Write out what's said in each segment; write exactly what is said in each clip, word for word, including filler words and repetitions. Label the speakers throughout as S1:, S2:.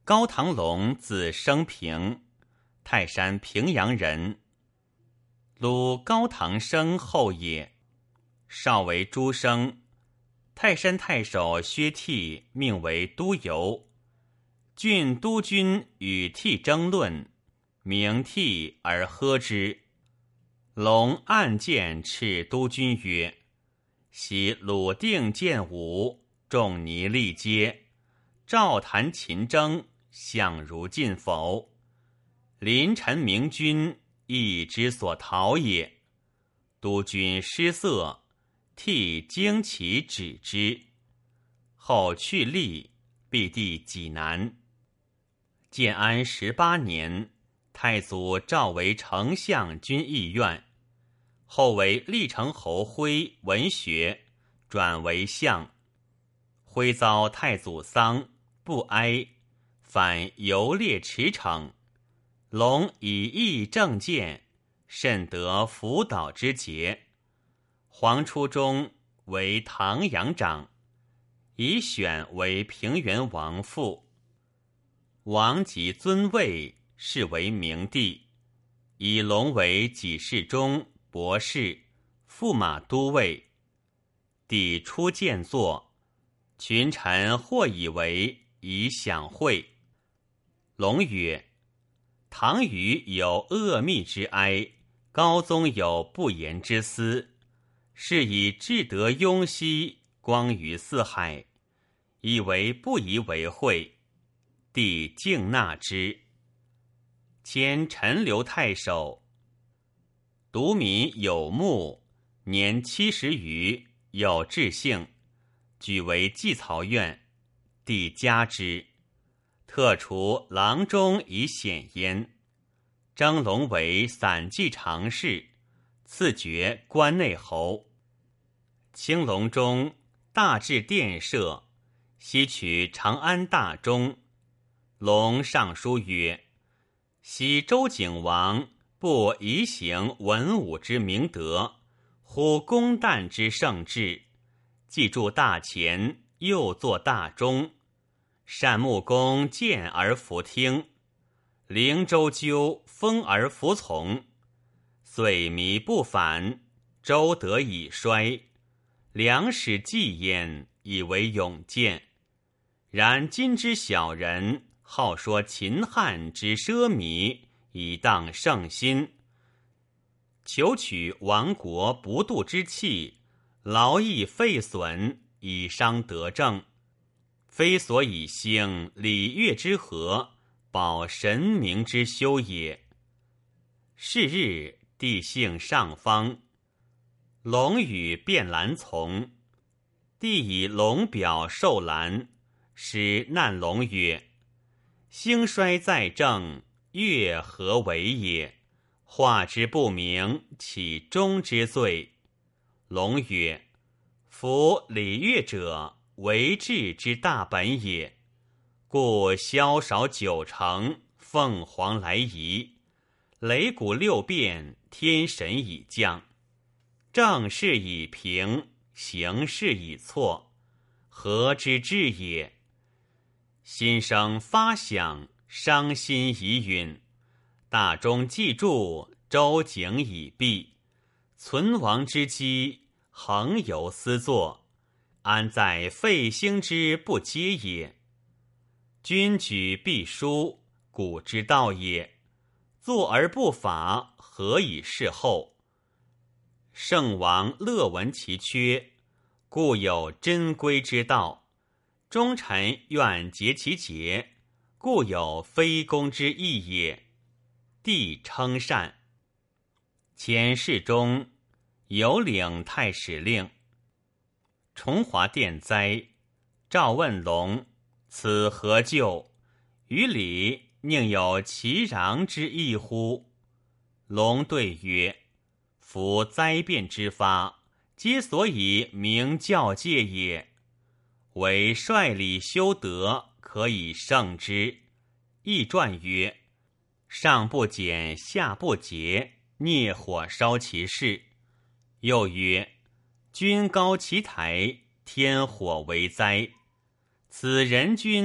S1: 高唐龙字升平，泰山平阳人。鲁高唐生后也，少为诸生。泰山太守薛悌命为都邮，郡督军与悌争论，名悌而喝之。龙暗见斥督军曰：昔鲁定建武，仲尼力皆，赵谈秦征，相如尽否？临陈明君，亦之所讨也。督军失色，悌惊其止之。后去吏，避地济南。建安十八年，太祖召为丞相军议院，后为历城侯徽文学，转为相。徽遭太祖丧，不哀，反游猎驰骋。龙以义正见，甚得辅导之节。黄初中为唐阳长，以选为平原王父。王即尊位，是为明帝，以龙为给事中、博士、驸马都尉。帝初见作，群臣或以为以享会。龙曰：唐虞有恶密之哀，高宗有不言之私，是以至德雍熙，光于四海，以为不宜为讳。帝敬纳之。迁陈留太守。独民有目，年七十余，有志性，举为祭曹院。帝加之，特除郎中以显焉。征龙为散骑常侍，赐爵关内侯。青龙中大置殿舍，西取长安大钟。龙上书曰：昔周景王不宜行文武之明德，忽公旦之圣志，既筑大前，又作大钟，善木公见而弗听，灵周纠封而服从，遂靡不反，周德以衰，良使继焉，以为永见。然今之小人，好说秦汉之奢靡，以荡圣心，求取亡国不渡之气，劳役废损，以伤德政，非所以兴礼乐之和，保神明之修也。是日，帝幸上方，龙与卞兰从。帝以龙表授兰，使难龙曰：兴衰在政，乐何为也？化之不明，岂忠之罪？龙曰：夫礼乐者，为治之大本也。故萧韶九成，凤凰来仪，擂鼓六变，天神已降。政事已平，形势已错，何之至也？心生发想，伤心已陨。大钟既铸，周景已毕，存亡之机，恒犹思作，安在废兴之不接也？君举必书，古之道也。坐而不法，何以事后？圣王乐闻其缺，故有真规之道。忠臣愿竭其节，故有非攻之义也。帝称善。前世中有领太史令。崇华殿灾，诏问龙：此何咎？于礼宁有其壤之意乎？龙对曰：夫灾变之发，皆所以明教戒也。唯率礼修德，可以胜之。易传曰：上不减，下不节，孽火烧其事。又曰：君高其台，天火为灾。此人君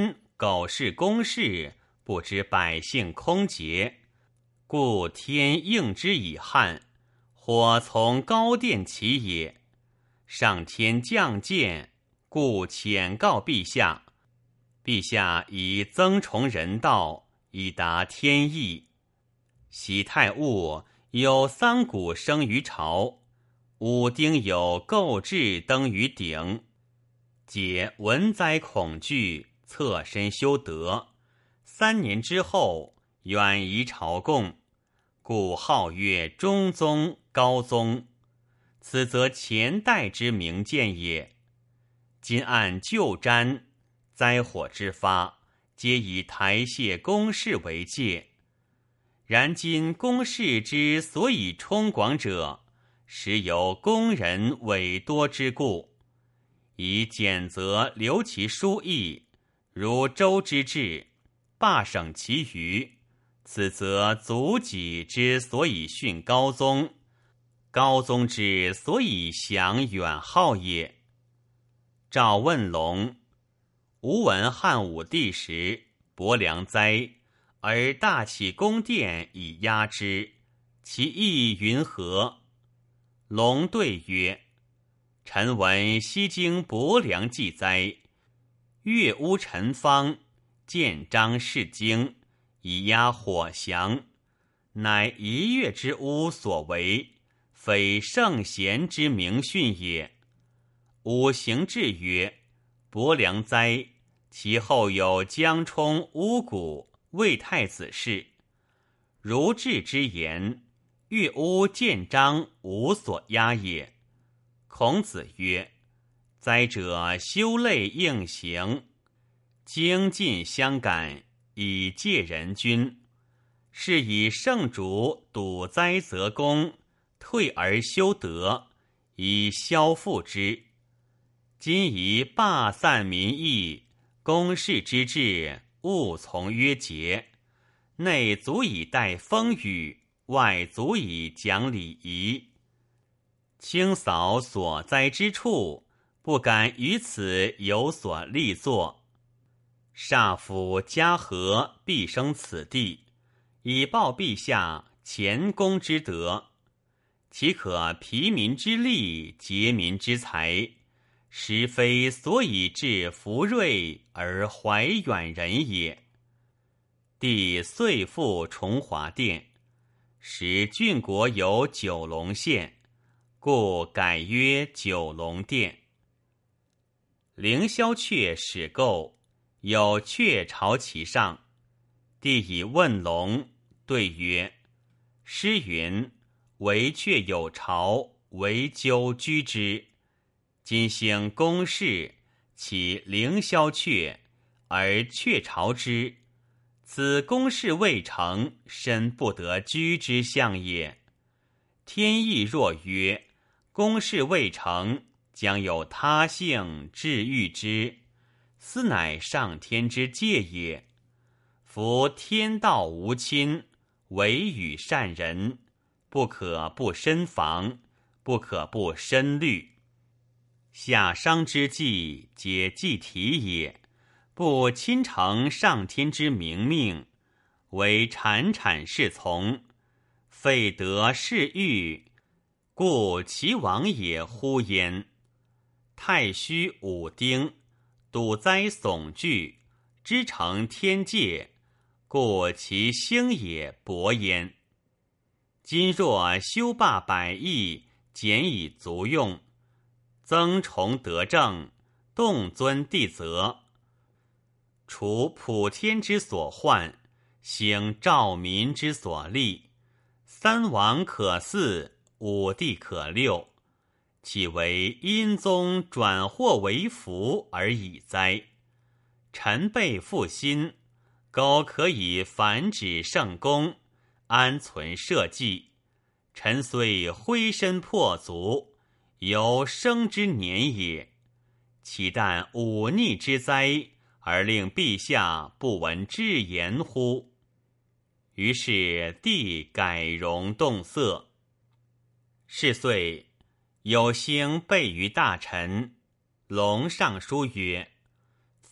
S1: 苟是公事，不知百姓空竭，故天应之以旱，或从高殿起也。上天降鉴，故遣告陛下，陛下以增崇人道，以达天意。喜太戊有桑谷生于朝，武丁有构志登于鼎，解文灾恐惧，侧身修德。三年之后，远移朝贡，故号曰中宗、高宗。此则前代之明鉴也。今按旧瞻，灾祸之发，皆以台榭宫室为界。然今宫室之所以充广者，实由宫人委多之故。以简则留其书议，如周之治，罢省其余。此则祖己之所以训高宗，高宗之所以享远号也。赵问龙，吾闻汉武帝时，伯良灾，而大起宫殿以压之，其意云何？龙对曰：臣闻西京伯良祭灾，越屋陈方，建章示京，以压火降，乃一月之屋所为，非圣贤之明训也。吾行志曰：伯良哉，其后有江充、乌古、魏太子事。如志之言，越屋建章无所压也。孔子曰：灾者修类应行，精进相感，以戒人君。是以圣主笃灾则功，退而修德，以消复之。今宜罢散民意，公事之治，务从约节，内足以待风雨，外足以讲礼仪。清扫所灾之处，不敢于此有所立作。煞府嘉禾必生此地，以报陛下前功之德。岂可疲民之力，竭民之财，实非所以致福瑞而怀远人也。帝遂复崇华殿，时郡国有九龙县，故改曰九龙殿。凌霄阙始构，有鹊巢其上。帝以问龙，对曰：诗云：惟鹊有巢，惟鸠居之。今兴宫室，其凌霄阙，而鹊巢之，此宫室未成，身不得居之象也。天意若曰宫室未成，将有他性治愈之，斯乃上天之戒也。夫天道无亲，惟与善人，不可不深防，不可不深虑。夏商之际，皆祭体也，不亲承上天之明命，惟产产侍从，废德是欲，故其亡也乎焉。太虚武丁，笃哉悚惧，知成天界，故其兴也勃焉。今若修罢百亿，减以足用，增崇德政，动尊帝则，除普天之所患，兴兆民之所利，三王可祀，五帝可六，岂为阴宗转祸为福而已哉？臣辈复心，苟可以繁殖圣功，安存社稷，臣虽挥身破足，犹生之年也。岂但忤逆之灾，而令陛下不闻至言乎？于是帝改容动色。是岁，有星备于大臣，龙上书曰：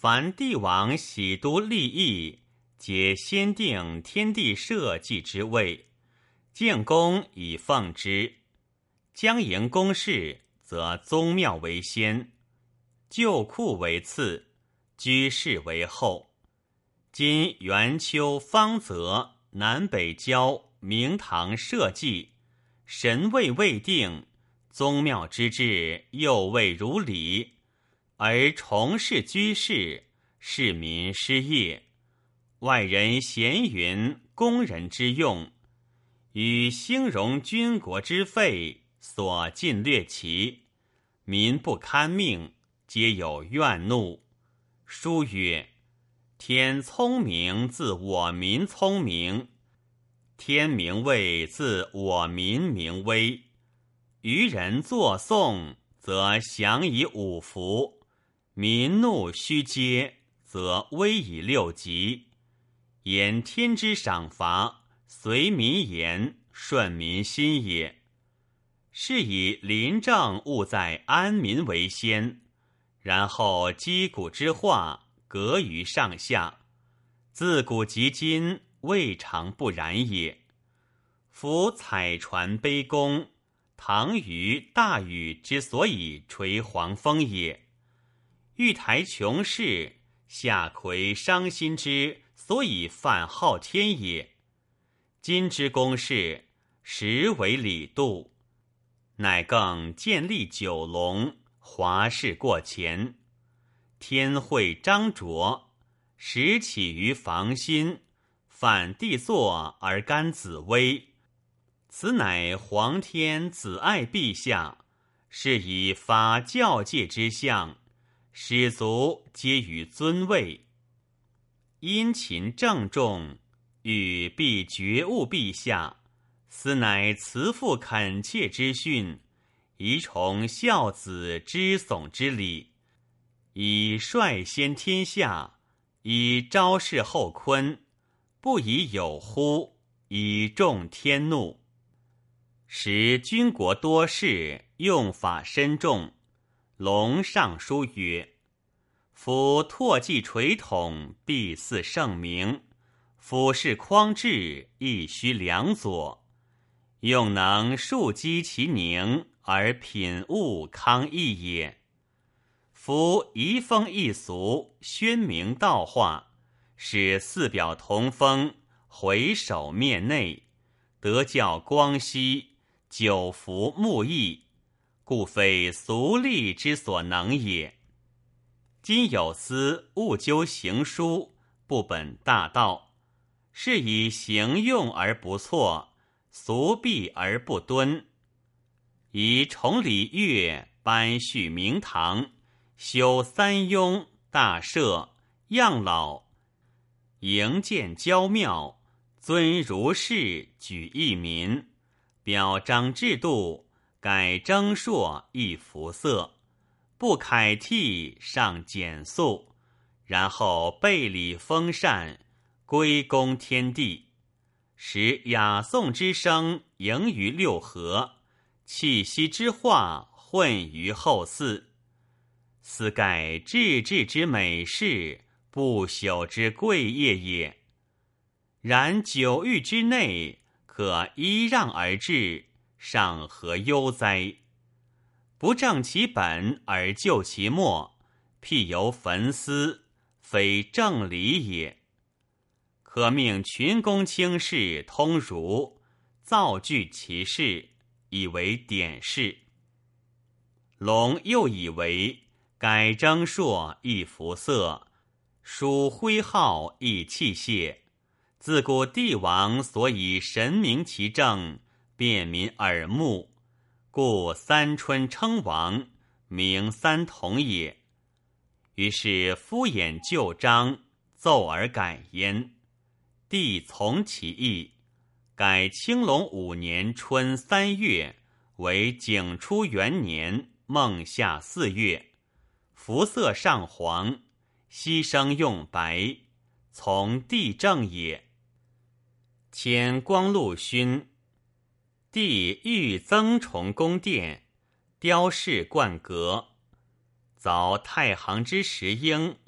S1: 凡帝王喜都立邑，皆先定天地社稷之位，建宫以奉之。将营宫室，则宗庙为先，旧库为次，居室为后。今元丘、方泽、南北郊、明堂社稷，神位未定，宗庙之制又未如理，而重事居士，市民失业，外人闲云工人之用，与兴荣军国之费所尽略齐，民不堪命，皆有怨怒。书曰：天聪明自我民聪明，天明畏自我民明威。愚人作颂，则降以五福；民怒虚揭，则威以六极。言天之赏罚，随民言，顺民心也。是以临政务在安民为先，然后击鼓之化，革于上下。自古及今，未尝不然也。夫彩船卑躬，唐虞大禹之所以垂黄风也；玉台琼氏，夏葵伤心之所以犯昊天也。今之公事，实为礼度，乃更建立九龙，华饰过前。天会张卓，时起于房心，反帝座而干紫薇。此乃皇天子爱陛下，是以发教戒之相，使族皆与尊位。殷勤郑重，欲必觉悟陛下，斯乃慈父恳切之训，宜崇孝子之悚之礼，以率先天下，以昭示后坤，不以有乎，以重天怒。时军国多事，用法深重。龙上书曰：夫唾迹垂统，必似圣明；俯视匡治，亦须良佐。用能庶积其宁，而品物康逸也。夫移风易俗，宣明道化，使四表同风，回首面内，德教光熙，久服慕义，故非俗吏之所能也。今有司务究行书，不本大道，是以行用而不错，俗弊而不敦。以崇礼乐，颁序明堂，修三雍、大社、养老，营建郊庙，尊儒士，举义民，表彰制度，改征朔，易服色，不楷剔，上简素，然后备礼封禅，归功天地，使雅颂之声盈于六合，气息之化混于后嗣。斯盖治治之美事，不朽之贵业也。然九域之内，可依让而治，尚何忧哉？不正其本而就其末，辟由焚思，非正理也。可命群公卿士通儒，造句其事，以为典事。龙又以为改征朔易服色，属徽号易器械。自古帝王所以神明其政，便民耳目，故三春称王，名三统也。于是敷衍旧章，奏而改焉。帝从其意，改青龙五年春三月为景初元年孟夏四月，服色上黄，牺牲用白，从帝政也。迁光禄勋，帝欲增重宫殿，雕饰冠阁，凿太行之石英，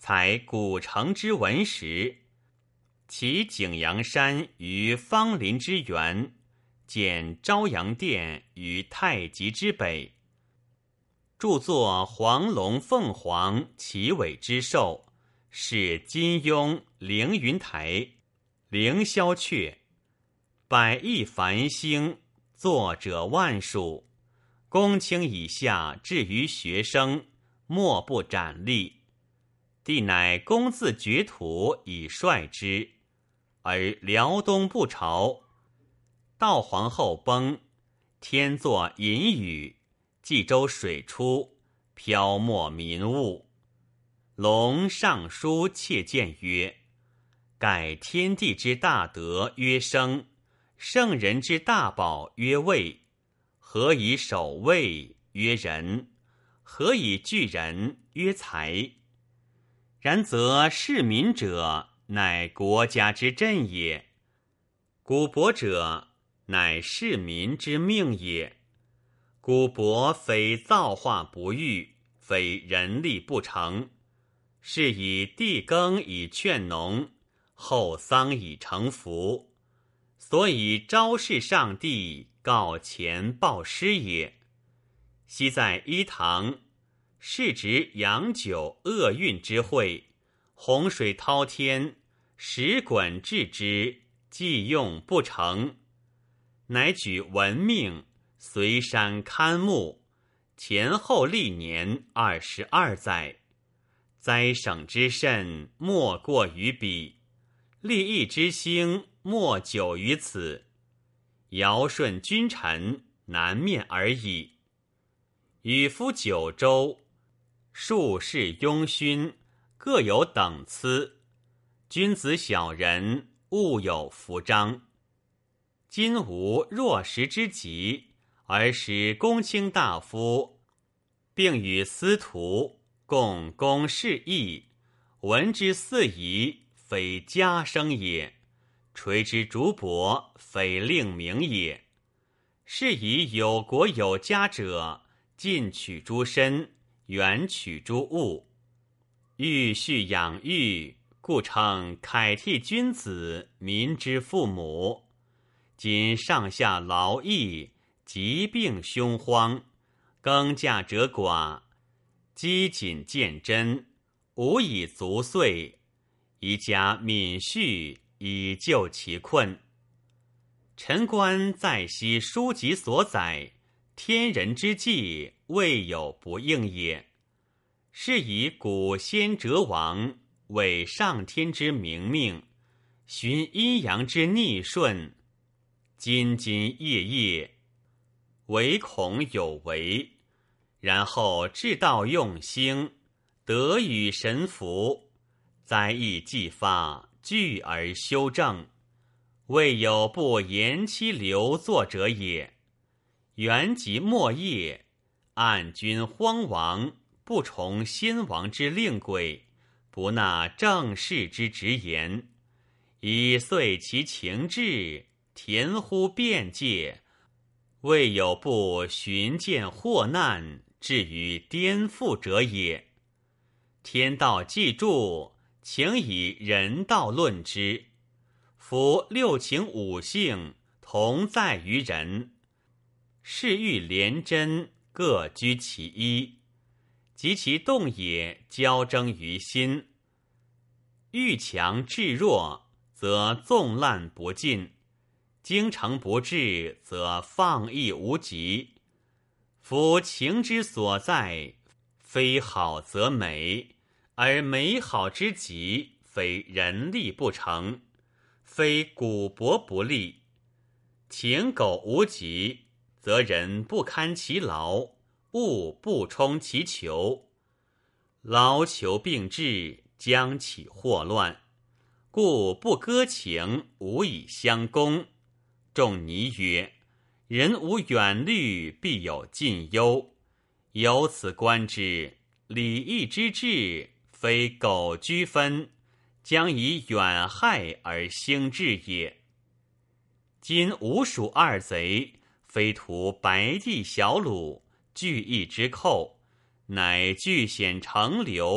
S1: 采古城之文石，其景阳山于芳林之源，建昭阳殿于太极之北，著作黄龙凤凰奇伟之兽，是金庸、凌云台、凌霄阙，百亿繁星，作者万数。公卿以下至于学生，莫不斩立。帝乃公自厥土以率之，而辽东不朝。道皇后崩，天作淫雨，冀州水出，漂没民物。龙上书切谏曰：盖天地之大德曰生，圣人之大宝曰位。何以守位曰仁？何以聚人曰才？然则事民者，乃国家之振也；古帛者，乃市民之命也。古帛非造化不育，非人力不成，是以地耕以劝农，后桑以成福，所以昭示上帝，告前报师也。昔在伊堂，是指阳久厄运之会，洪水滔天，石滚治之，既用不成，乃举文命，随山勘木，前后历年二十二载，灾省之甚，莫过于彼；利益之兴，莫久于此。尧舜君臣，南面而已。与夫九州，术士庸勋，各有等次，君子小人，物有服章。今无弱食之急，而使公卿大夫，并与司徒共公事义，闻之四夷，非家生也；垂之竹帛，非令名也。是以有国有家者，近取诸身，远取诸物。欲畜养育，故称凯替君子，民之父母。今上下劳役，疾病凶荒，耕稼者寡，饥馑见真，无以足岁，宜加敏恤，以救其困。臣观在昔书籍所载，天人之际，未有不应也。是以古先哲王为上天之明命，循阴阳之逆顺，兢兢业业，唯恐有为，然后治道用兴，得与神服，灾异既发，聚而修正，未有不延期留作者也。元及末业，暗君荒亡，不从先王之令轨，不纳正事之直言，以遂其情志，恬乎变界，未有不寻见祸难，至于颠覆者也。天道既著，请以人道论之。夫六情五性，同在于人，是欲廉贞，各居其一，及其动也，交争于心。欲强制弱，则纵滥不尽；精诚不至，则放逸无极。夫情之所在，非好则美，而美好之极，非人力不成，非古帛不立。情苟无极，则人不堪其劳，物不充其求，劳求并至，将起祸乱。故不割情，无以相攻。仲尼曰：人无远虑，必有近忧。由此观之，礼义之治，非苟居分，将以远害而兴治也。今吴蜀二贼，非图白帝小鲁，聚义之寇，乃据险成流，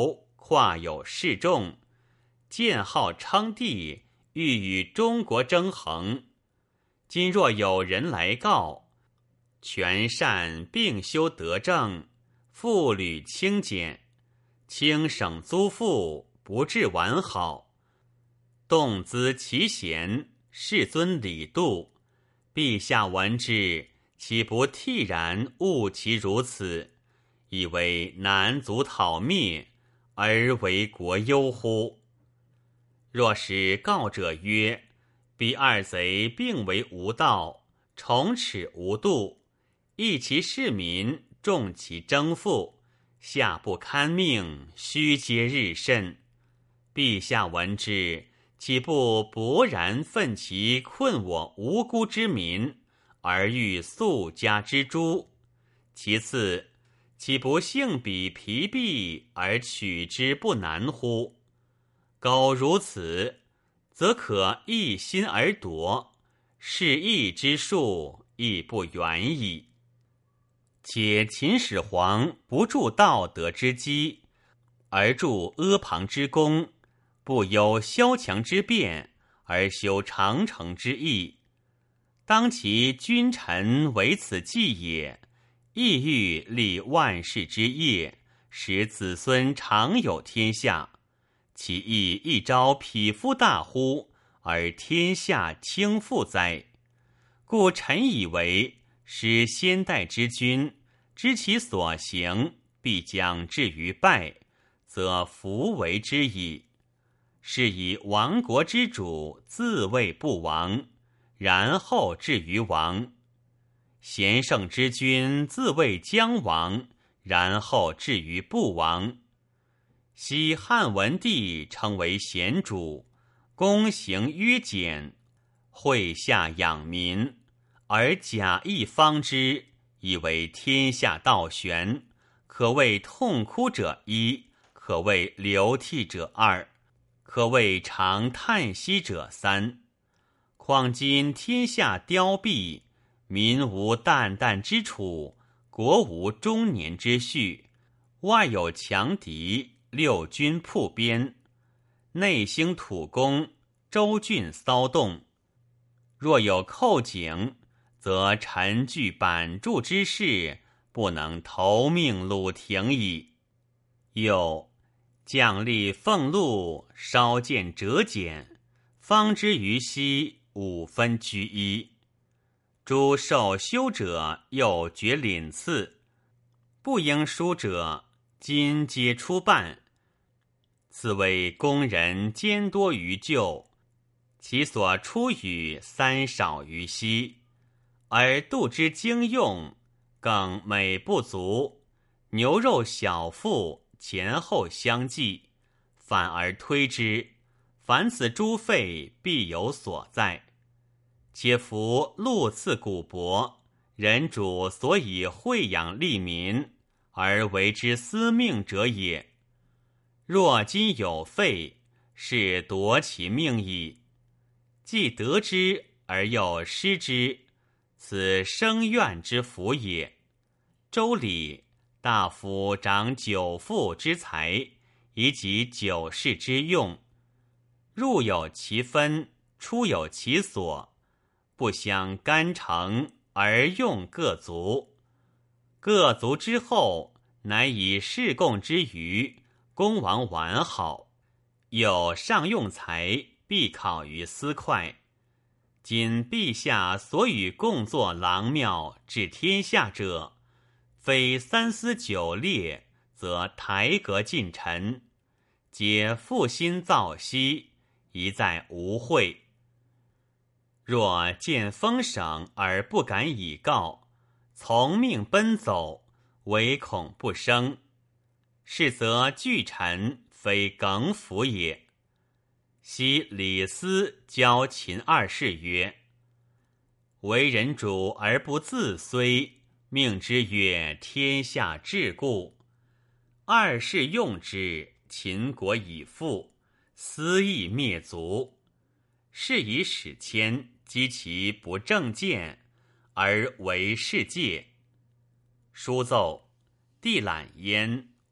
S1: 化有示众，建号称帝，欲与中国争衡。今若有人来告，权善并修德政，赋履轻简，轻省租赋，不致完好。动资其贤，世尊礼度，陛下闻之，岂不惕然悟其如此，以为南族讨灭，而为国忧乎？若使告者曰：彼二贼并为无道，宠耻无度，益其市民，重其征赋，下不堪命，虚皆日甚。陛下闻之，岂不勃然愤其困我无辜之民，而欲速加之诛？其次，岂不幸彼疲弊，而取之不难乎？苟如此，则可一心而夺，是义之术亦不远矣。且秦始皇不助道德之基，而助阿房之功，不忧萧墙之变，而修长城之义。当其君臣为此计也，亦欲立万世之业，使子孙常有天下。其意一朝匹夫大乎，而天下倾覆哉？故臣以为，使先代之君知其所行，必将至于败，则弗为之矣。是以亡国之主自谓不亡，然后至于亡；贤圣之君自谓将亡，然后至于不亡。昔汉文帝称为贤主，公行约简，会下养民，而假意方之，以为天下道玄，可谓痛哭者一，可谓流涕者二，可谓长叹息者三。况今天下凋敝，民无旦旦之处，国无终年之序，外有强敌，六军铺边，内兴土攻，州郡骚动。若有寇警，则臣具板柱之势，不能投命鲁庭矣。又将吏俸禄，稍见折减，方知于西五分居一。诸受修者又决领赐，不应书者今皆出办。此为工人兼多于旧，其所出与三少于西，而度之经用，更每不足，牛肉小腹，前后相继，反而推之，凡此诸费必有所在。且夫禄赐古帛，人主所以惠养利民，而为之司命者也。若今有废，是夺其命矣。既得之而又失之，此生怨之福也。周礼，大夫掌九父之财，以及九世之用，入有其分，出有其所，不相干承，而用各族。各族之后，乃以士贡之余，公王完好，有上用财，必考于司会。今陛下所与共作郎庙治天下者，非三司九列，则台阁近臣，皆负心造息，一在无会。若见封省而不敢以告，从命奔走，唯恐不生。是则巨臣非耿辅也。昔李斯教秦二世曰：为人主而不自虽，命之曰天下治故。二世用之，秦国已复，斯亦灭族。是以使谦击其不正见，而为世界。书奏，帝览焉，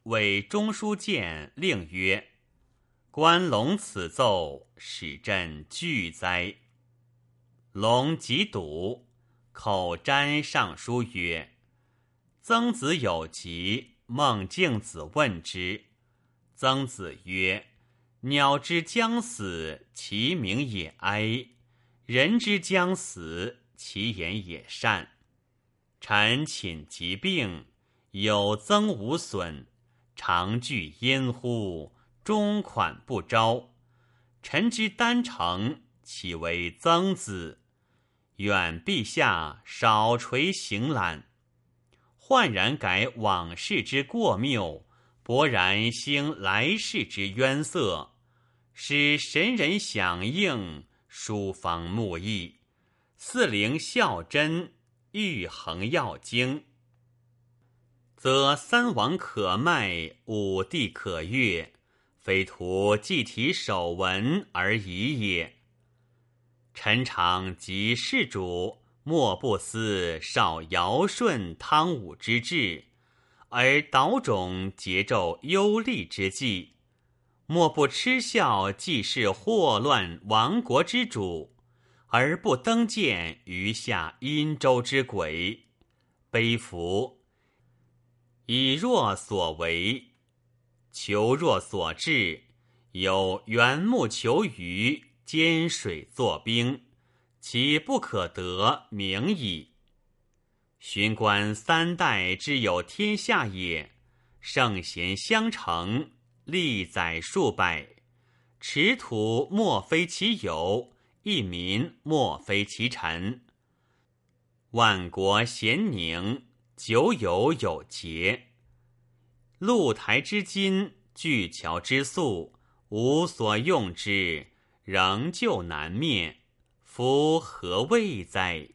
S1: 为中书监，令曰：关龙此奏，使朕惧哉。龙即笃，口占上书曰：曾子有疾，孟敬子问之。曾子曰：鸟之将死，其鸣也哀；人之将死，其言也善。臣寝疾病，有增无损，常惧阴乎，终款不招。臣之丹成，岂为曾子？愿陛下少垂行览。焕然改往事之过谬，勃然兴来世之渊色，使神人响应，书方木易，四灵孝真，玉衡要经，则三王可迈，五帝可悦，非图祭体守文而已也。臣常及世主，莫不思少尧舜汤武之志，而导种桀纣忧厉之计；莫不嗤笑济世祸乱亡国之主，而不登见余下殷周之鬼。悲夫！以若所为，求若所至，有缘木求鱼，兼水作冰，其不可得名矣。寻观三代之有天下也，圣贤相承，历载数百，持土莫非其有，一民莫非其臣。万国咸宁，久有有节。露台之金，巨桥之粟，无所用之，仍旧难灭，夫何谓哉？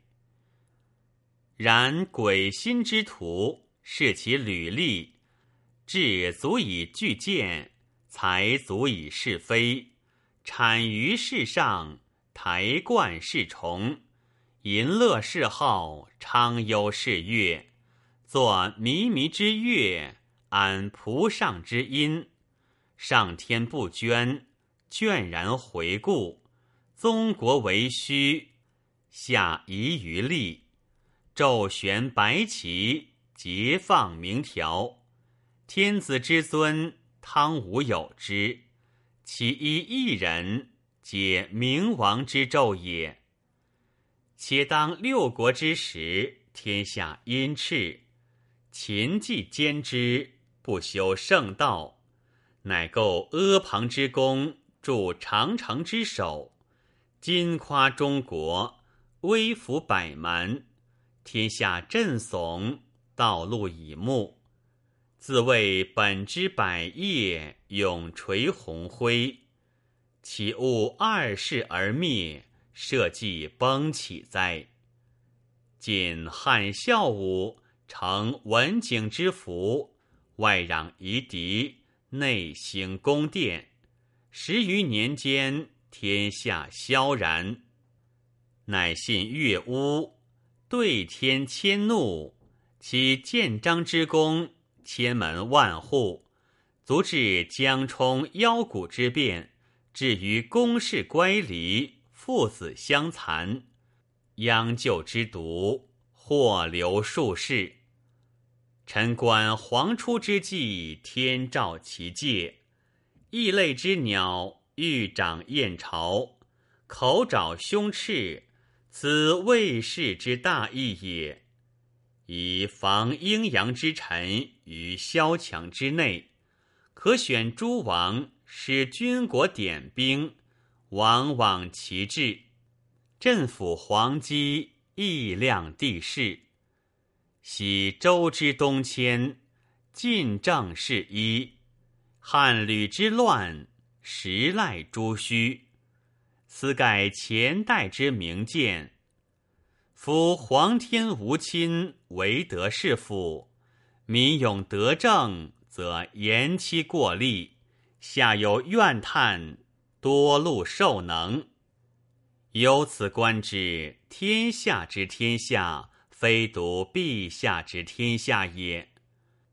S1: 然鬼心之徒，视其履历，智足以具见，才足以是非，产于世上，台冠是崇，淫乐是好，昌优是乐，作靡靡之乐，安蒲上之音。上天不捐，倦然回顾，宗国为虚，下夷于利，昼悬白旗，节放明条。天子之尊，汤武有之，其一一人，皆明王之胄也。且当六国之时，天下殷炽，秦既兼之，不修圣道，乃构阿房之功，筑长城之首，今夸中国，威服百蛮，天下震悚，道路以目，自谓本之百业，永垂鸿辉，岂误二世而灭，社稷崩起哉？今汉孝武，承文景之福，外攘夷狄，内兴宫殿，十余年间，天下萧然。乃信乐巫，对天迁怒，其建章之功，千门万户，足至江冲腰鼓之变，至于宫室乖离，父子相残，殃救之毒，祸流数世。臣观黄出之际，天照其界，异类之鸟，欲长燕巢，口爪凶翅，此魏氏之大义也。以防阴阳之臣于萧墙之内，可选诸王，使军国点兵，往往其志，镇抚黄基，议量地势。昔周之东迁，晋政事一；汉吕之乱，时赖朱虚。此盖前代之明鉴。夫皇天无亲，唯德是辅；民勇得政，则言期过力，下有怨叹，多禄受能。由此观之，天下之天下，非独陛下之天下也。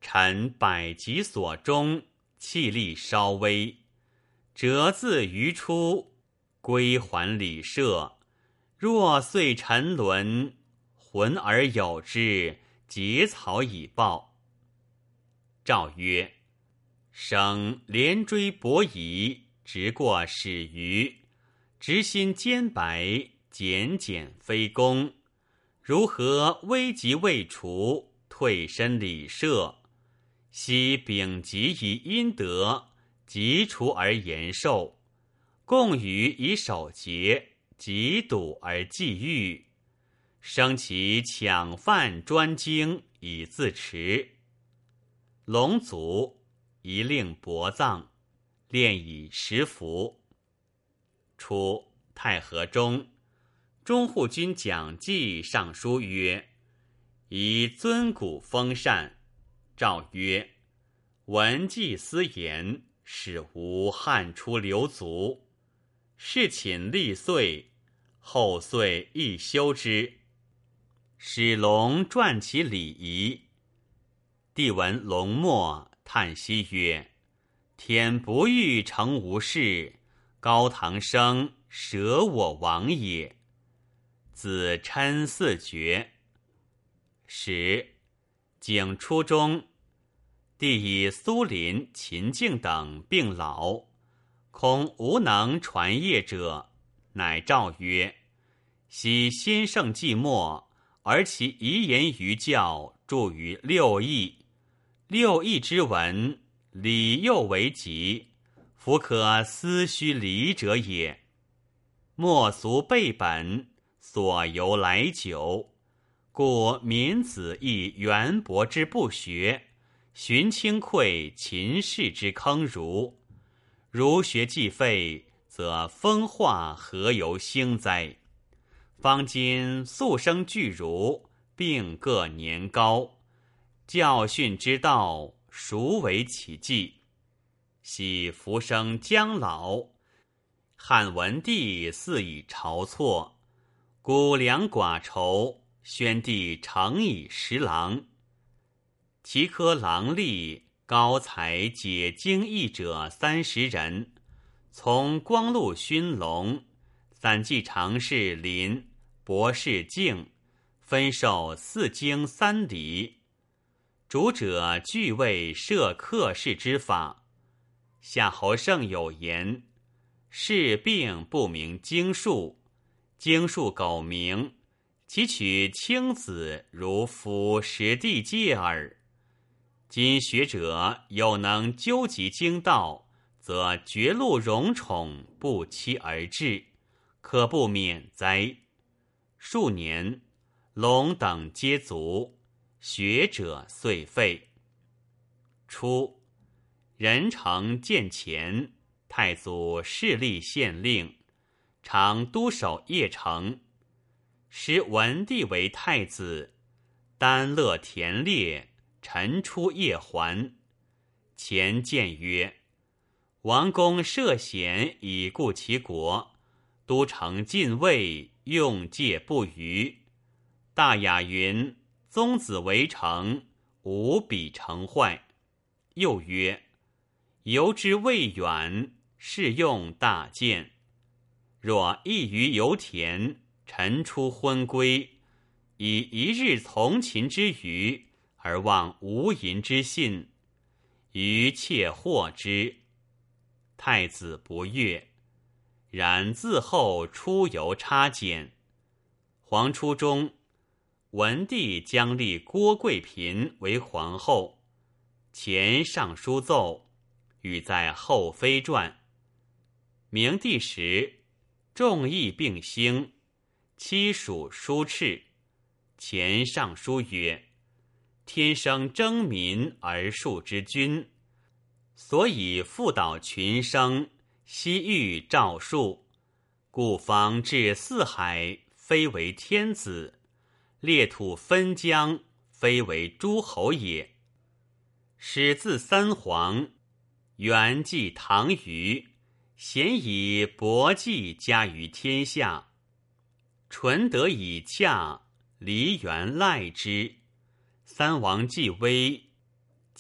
S1: 臣百疾所终，气力稍微，折自于出，归还礼社。若遂沉沦，魂而有之，结草以报。诏曰：生连追伯夷，直过始于，直心兼白，简简非攻。如何危急未除，退身礼社？昔丙吉以阴德，疾除而延寿，共与以守节，疾笃而祭欲，生其抢犯专精以自持。龙族一令薄葬，炼以十服。初，太和中，中护军蒋济上书曰：以尊古封禅。诏曰：闻季思言，使无汉初流卒。事寝立岁，后岁亦修之。使龙传其礼仪。帝闻龙没，叹息曰：天不欲成无事，高堂生舍我亡也。子嗔嗣绝。时景初中，帝以苏林、秦敬等并老，恐无能传业者，乃诏曰：昔先圣既没，而其遗言于教，著于六艺。六艺之文，礼又为极，夫可思虚礼者也。莫俗背本，所由来久，故民子亦渊博之不学，寻轻愧秦氏之坑儒。儒学既废，则风化何由兴哉？方今速生巨儒，并各年高，教训之道，孰为其计？昔浮生将老，汉文帝似以朝错，谷梁寡愁，宣帝诚以十郎。其科郎吏高才解经义者三十人，从光禄勋龙、散骑常侍林、博士敬，分授四经三礼。主者俱为设客士之法。夏侯胜有言：士病不明经术，经术苟明，其取卿子如夫实地界耳。今学者有能究极经道，则绝路荣宠，不期而至，可不免哉？数年，龙等皆卒，学者遂废。初，仁成建前，太祖势立县令，常督守邺城。时文帝为太子，丹乐田猎，臣出邺还。前谏曰：王公涉险以顾其国，都城禁卫，用戒不虞。大雅云：宗子为城，无比成坏。又曰：游之未远，是用大见。若异于游田，臣出昏归，以一日从秦之余，而忘无垠之信，余窃获之。太子不悦，然自后出游插简。黄初中，文帝将立郭贵嫔为皇后，前上书奏，语在后妃传。明帝时，众议并兴，妻属叔敕，前上书曰：天生争民而庶之君，所以复导群生，西域诏术，故方至四海，非为天子；列土分疆，非为诸侯也。始自三皇，元继唐虞，咸以博济加于天下，纯德以洽，梨园赖之。三王既危，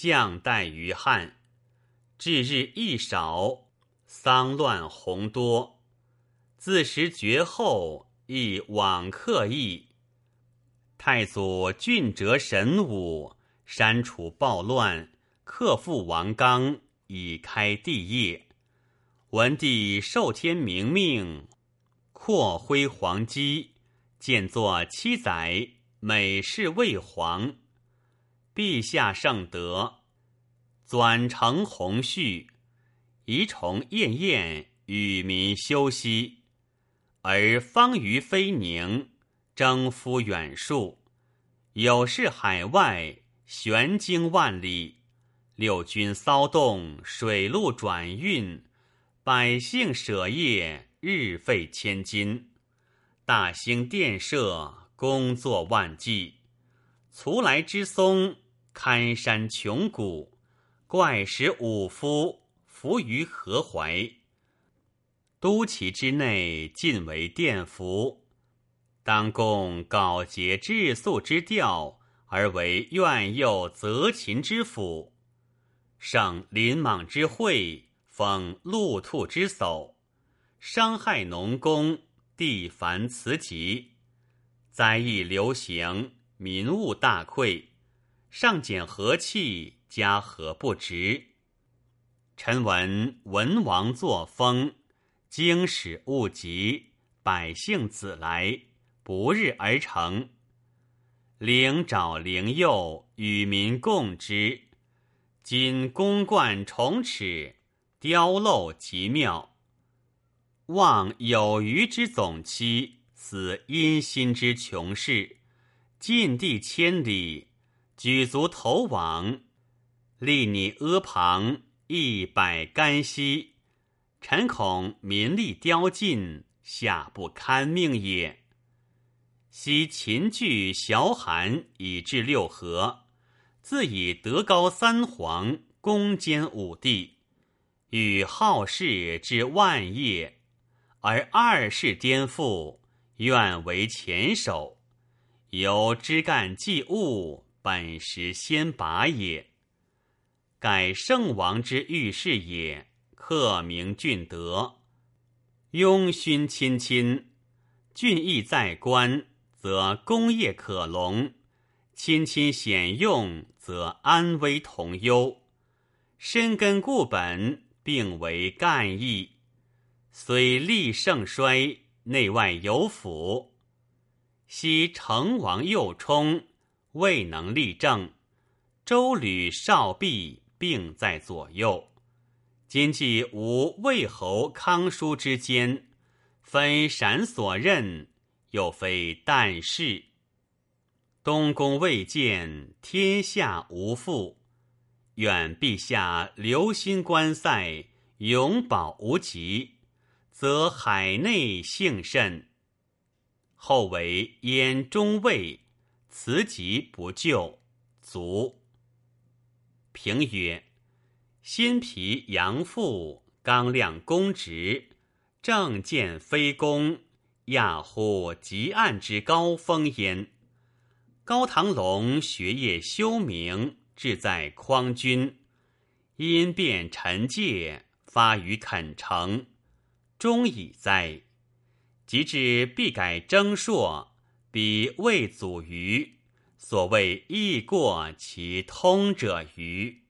S1: 将代于汉。至日益少，丧乱洪多。自时绝后，亦往客邑。太祖俊哲神武，删除暴乱，克复王纲，以开帝业。文帝受天明命，扩辉煌基，建作七载，每事未皇。陛下圣德，纂成宏序，仪崇宴宴，与民休息。而方于非宁，征夫远戍，有事海外，悬经万里。六军骚动，水陆转运，百姓舍业，日费千金。大兴殿舍，工作万计。徂来之松，堪山穷谷，怪石五夫，伏于河淮。都齐之内，尽为殿服。当共缟节质素之调，而为苑佑择秦之府。胜林莽之会，封鹿兔之叟。伤害农工，地繁辞疾。灾疫流行，民物大溃。上减和气，加和不直。臣闻文王作风，经史务集，百姓子来，不日而成。灵爪灵幼，与民共之。今宫观重齿，雕镂极妙。望有余之总期，死阴心之穷士，尽地千里，举足投往，立你阿旁，一百干息。臣恐民力凋尽，下不堪命也。昔秦据崤函以至六合，自以德高三皇，攻坚五帝，与好事之万业，而二世颠覆，愿为前首。由枝干济物，本实先拔也。改圣王之御事也，克明俊德，庸勋亲亲。俊逸在官，则功业可隆；亲亲显用，则安危同忧。深根固本，并为干邑。虽力盛衰，内外有辅。昔成王右冲，未能立政，周吕少弼并在左右。今既无魏侯康叔之间，分闪所任，又非旦事。东宫未建，天下无父。愿陛下留心观塞，永保无疾，则海内幸甚。后为燕中尉，辞疾不就，卒。评曰：心脾阳复，刚亮公直，正见非公，亚乎极暗之高峰焉。高唐龙学业修明，志在匡君，因变臣戒，发于垦城，终矣哉！及至必改征朔，彼未祖于，所谓亦过其通者于。